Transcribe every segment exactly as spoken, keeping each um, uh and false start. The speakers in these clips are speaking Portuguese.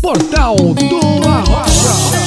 Portal do Arrocha.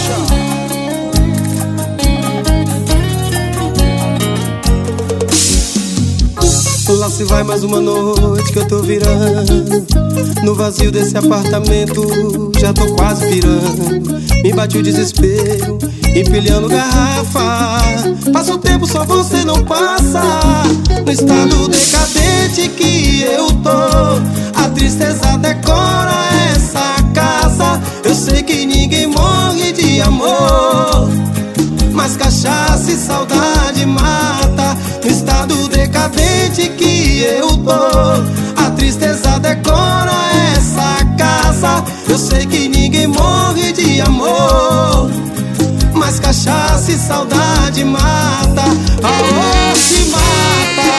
Lá se vai mais uma noite que eu tô virando. No vazio desse apartamento já tô quase pirando. Me bate o desespero, empilhando garrafa. Passa o tempo, só você não passa. No estado decadente que eu tô, a tristeza decora essa casa. Eu sei que ninguém morre de amor, mas cachaça e saudade mata. No estado decadente que eu tô, a tristeza decora essa casa. Eu sei que ninguém morre de amor, mas cachaça e saudade mata. Aô, se mata.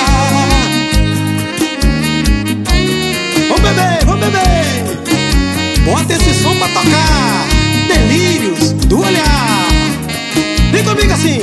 Vamos beber, vamos beber. Bota esse som pra tocar. Delírios do olhar. Vem comigo assim.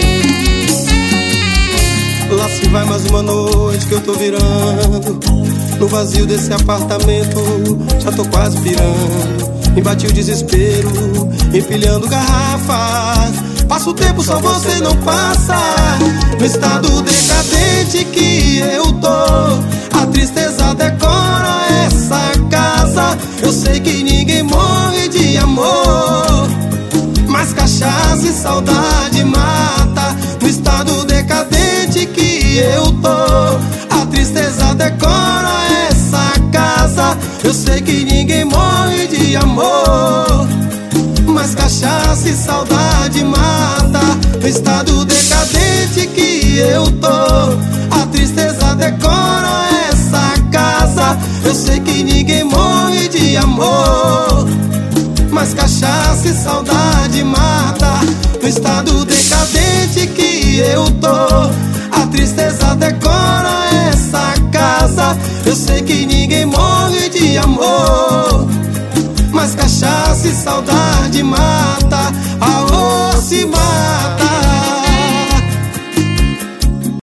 Lá se vai mais uma noite que eu tô virando. No vazio desse apartamento já tô quase pirando. Me bate o desespero, empilhando garrafas. Passa o tempo, só você não passa. No estado decadente que eu tô, a tristeza decora essa casa. Eu sei que ninguém morre de amor, mas cachaça e saudade mata. No estado decadente que eu tô, a tristeza decora essa casa. Eu sei que ninguém morre de amor, mas cachaça e saudade mata. No estado decadente que eu tô, a tristeza decora essa casa. Eu sei que ninguém morre de amor, mas cachaça e saudade mata. No estado decadente que eu tô, a tristeza decora essa casa. Eu sei que ninguém morre de amor, mas cachaça e saudade mata. Aô, se mata.